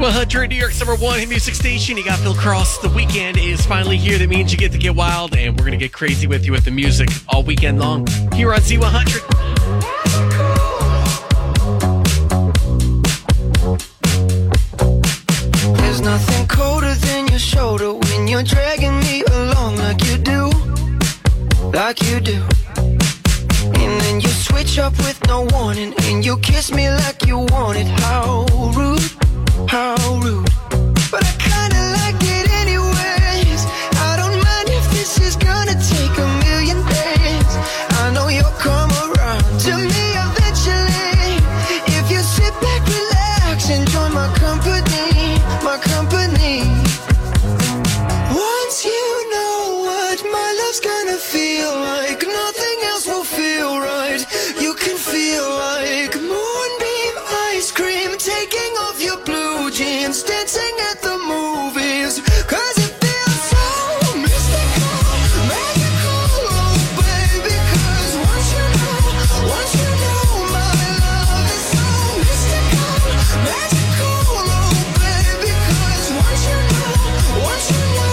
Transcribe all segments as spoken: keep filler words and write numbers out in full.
one hundred, New York's number one hit music station. You got Phil Cross. The weekend is finally here. That means you get to get wild, and we're going to get crazy with you with the music all weekend long here on Z one hundred. There's nothing colder than your shoulder when you're dragging me along like you do, like you do. And then you switch up with no warning, and you kiss me like you want it. How rude, how rude. But I kinda like it anyways. I don't mind if this is gonna take a million days. I know you'll come around to me eventually. If you sit back, relax, and join my company, my company. Once you know what my love's gonna feel like, nothing else will feel right. You can feel like moonbeam ice cream, taking off your blue jeans, dancing at the movies. Cause it feels so mystical, magical, oh baby. Cause once you know, once you know my love is so mystical, magical, oh baby. Cause once you know, once you know.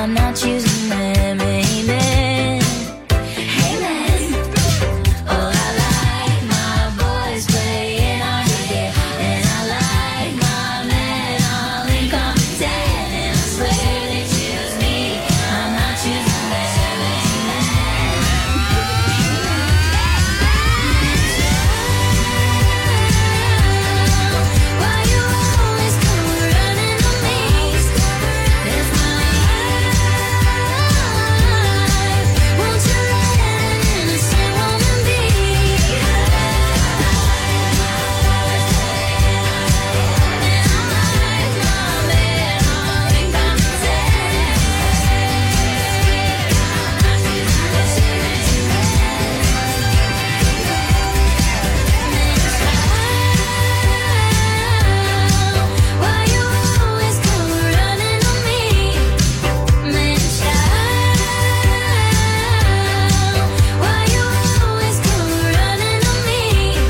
I'm not choosing them, amen. Amen. Oh, I like my boys playing hard to get, and I like my men all incompetent, and I swear they choose me, I'm not choosing them, amen. Why you always come running to me? It's my life. Won't you let an innocent woman be? Why you always come running to me? Man, child, why you always come running to me?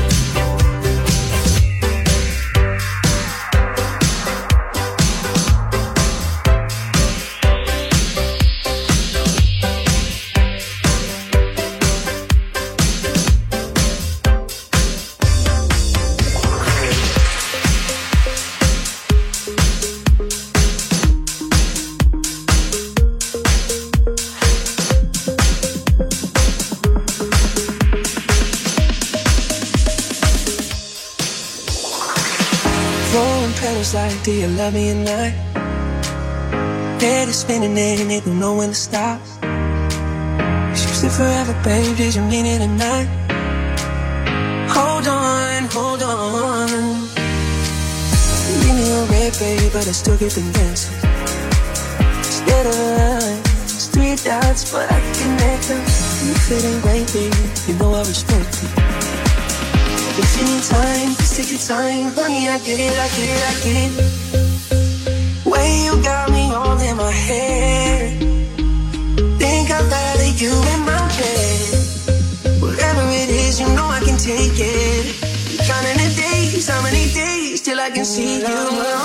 Throwing petals like, do you love me or not? Head is spinning and it don't know when to stop. She said forever, babe, did you mean it or not? Hold on, hold on. Leave me on red, babe, but I still get the dancing. Instead of lines, three dots, but I can connect them. If it ain't right, babe, you know I respect it. If you need time, just take your time. Honey, I get it, I get it, I get it. Way you got me all in my head. Think I'd rather you in my bed. Whatever it is, you know I can take it. Counting the days, how many days till I can see you again?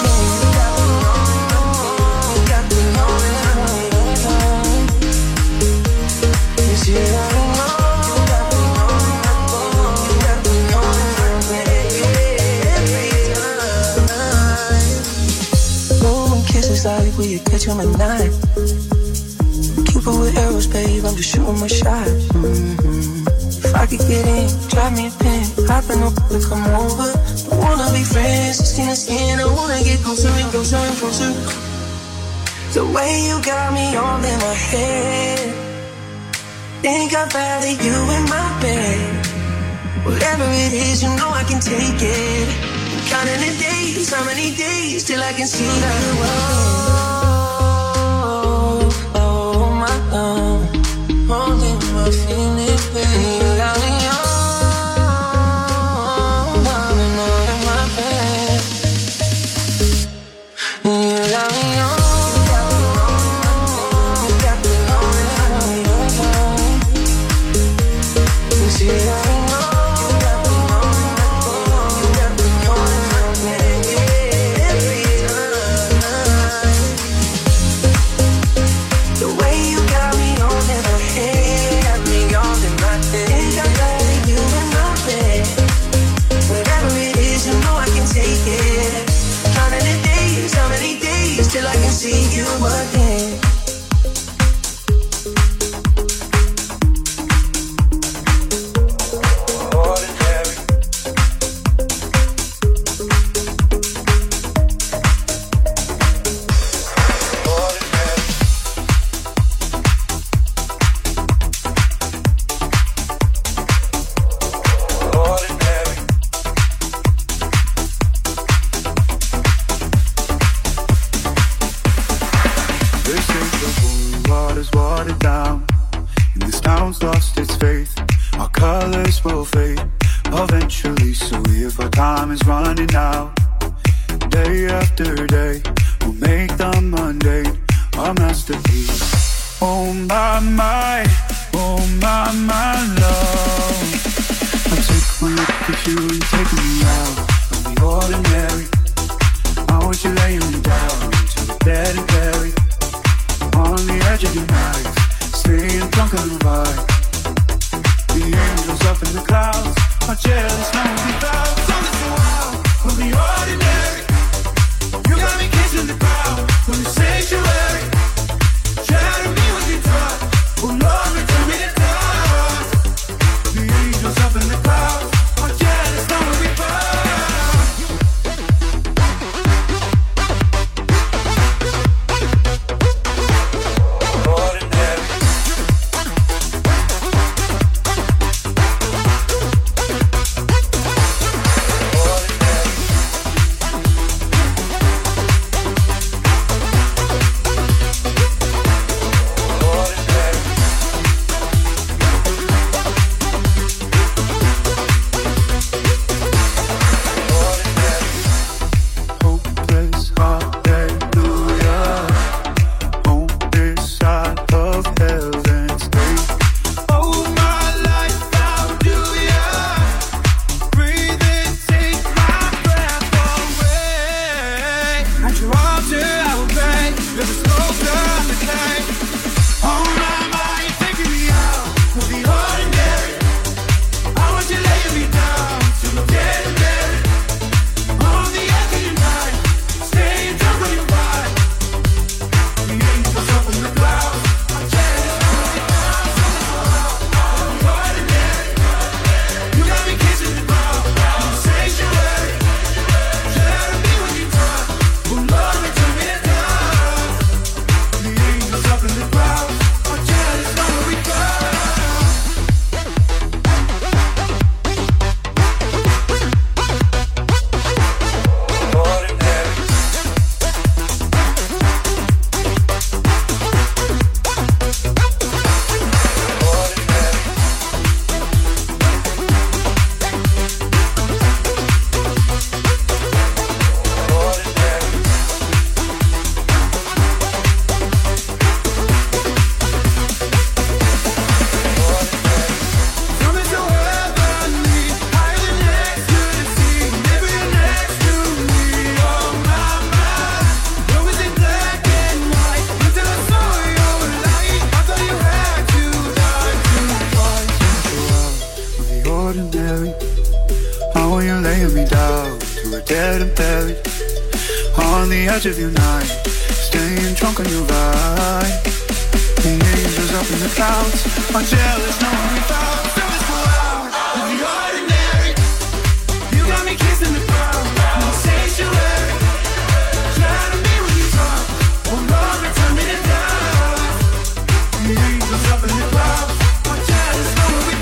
Got me on and on. Yes, yeah, I know. Kisses like will you catch them at night? Keep it with arrows, babe, I'm just shooting my shot. Mm-hmm. If I could get in, drop me a pin, hop in the to come over. Don't wanna be friends, skin to skin, I wanna get closer and closer and closer. The way you got me all in my head. Think I'd rather you in my bed. Whatever it is, you know I can take it. Counting the days, how many days till I can see you again? Oh, oh, my love, holding my feelings, baby. You got me on, on and on in my bed. You got me on, you got me on, you got me on and on. You see how we know. Till I can see you again. Ordinary. Ordinary. Ordinary. They say the holy water's watered down, and this town's lost its faith. Our colors will fade eventually, so if our time is running out, day after day, we'll make the mundane our masterpiece. Oh my, my, oh my, my love. I take one look at you and take me out of the ordinary. I want you laying me down to the bed and bury on the edge of your night, staying drunk on the vibe. The angels up in the clouds are jealous, now we bow. Don't listen wild from the ordinary. You got me kissing the ground from the sanctuary. Shatter me with your touch, oh Lord, return me to God. The angels up in the clouds are jealous, now we bow. Of your night, staying drunk on your vibe. The angels up in the clouds are jealous, knowing we found. So it's so loud, with the ordinary. You got me kissing the ground, in the sanctuary. Shatter me when you talk, oh Lord, return me to God. The angels up in the clouds are jealous, knowing we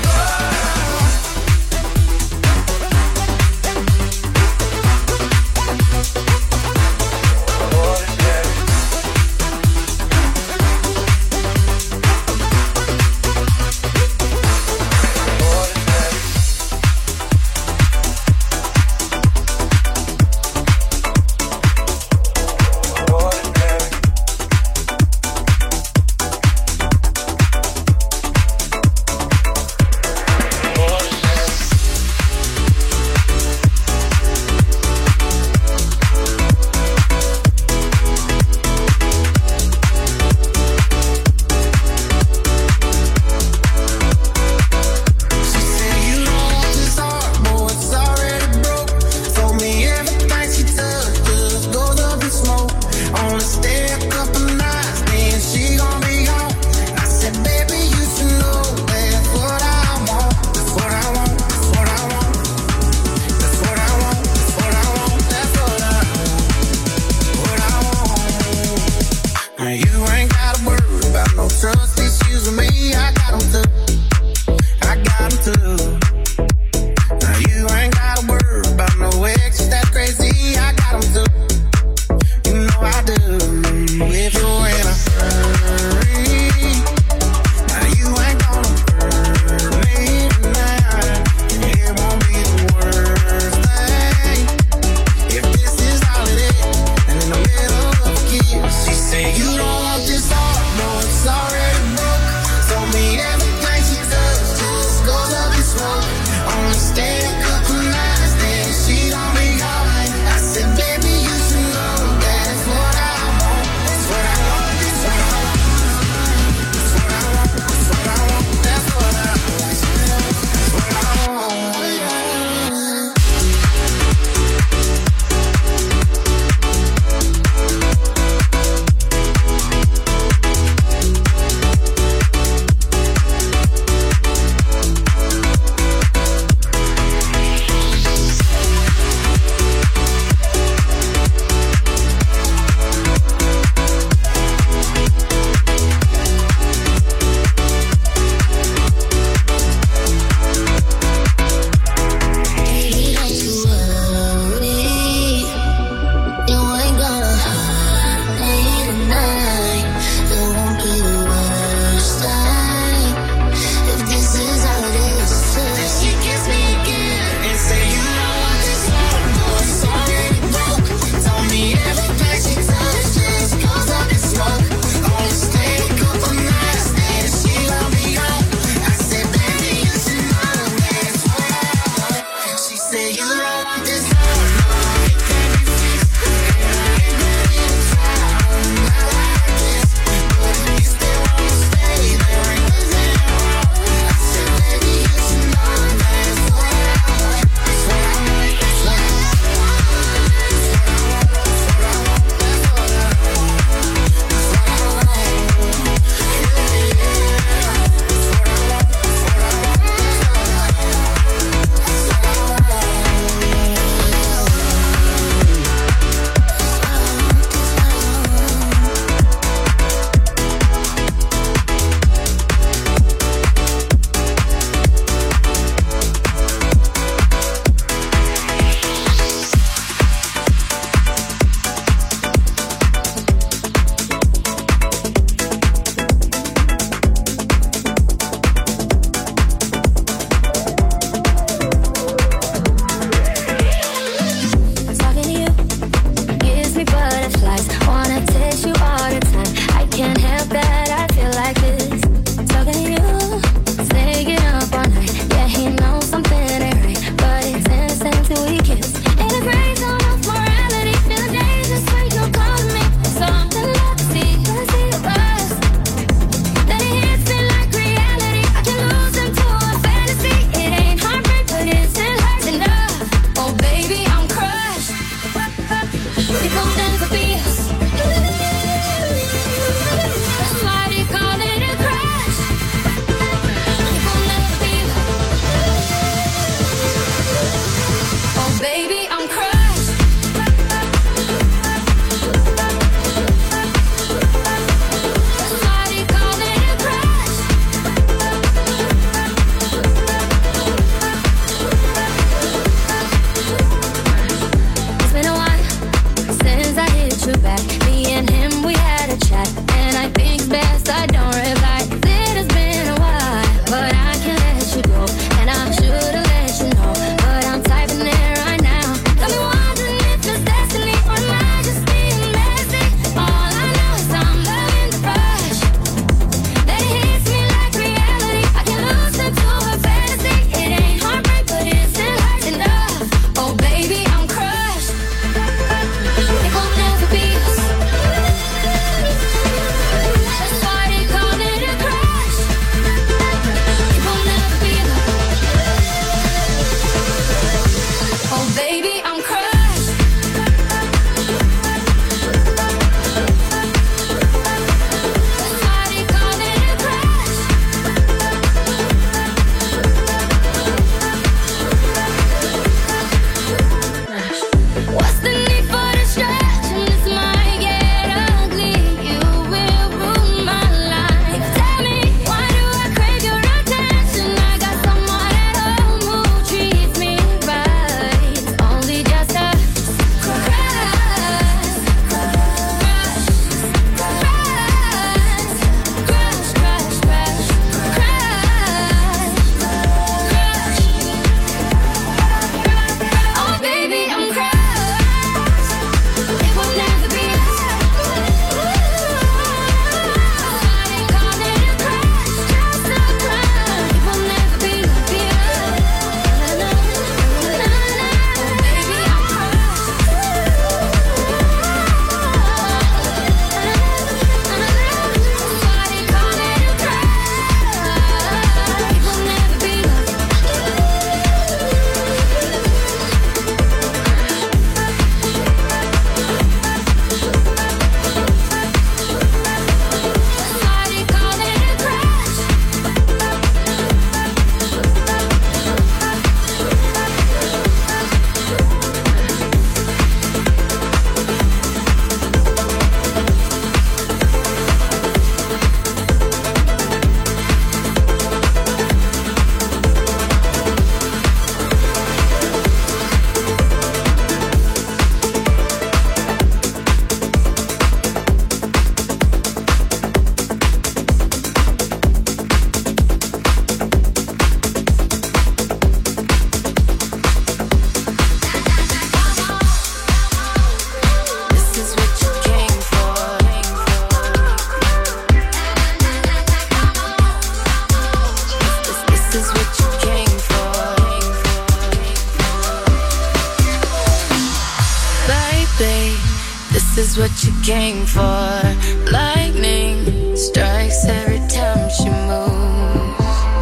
is what you came for. Lightning strikes every time she moves,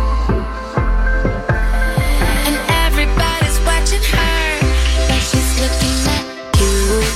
and everybody's watching her, but she's looking at you.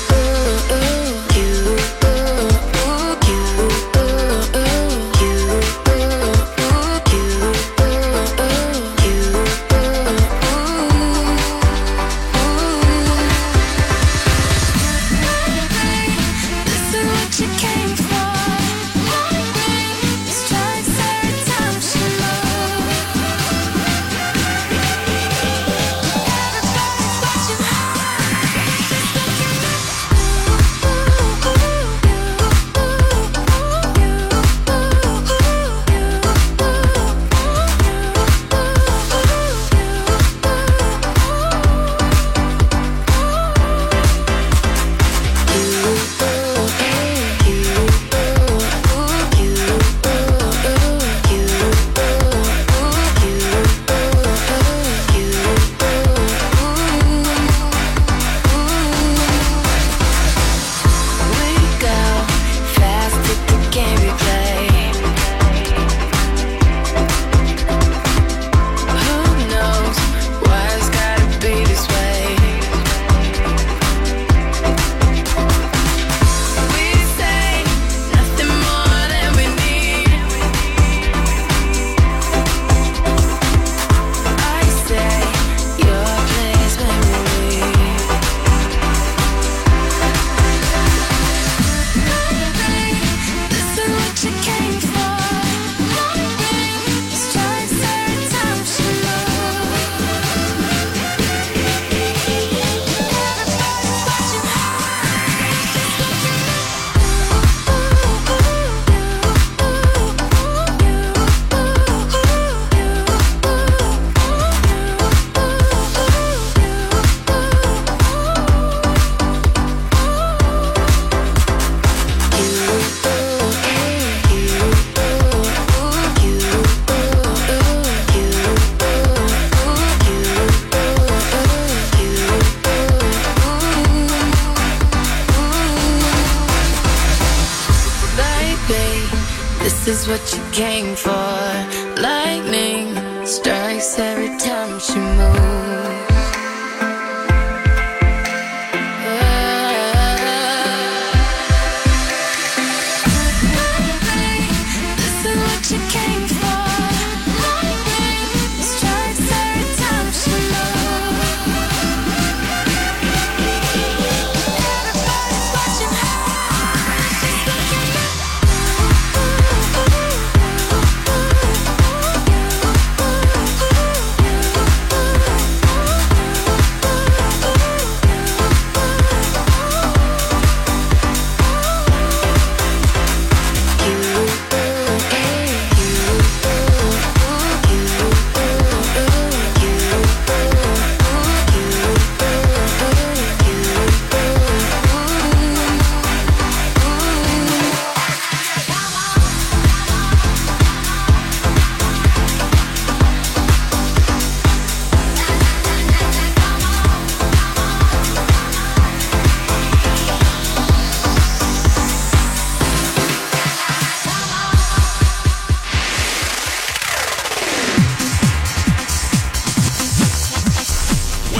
This is what you came for. Lightning strikes every time she moves. This is what you came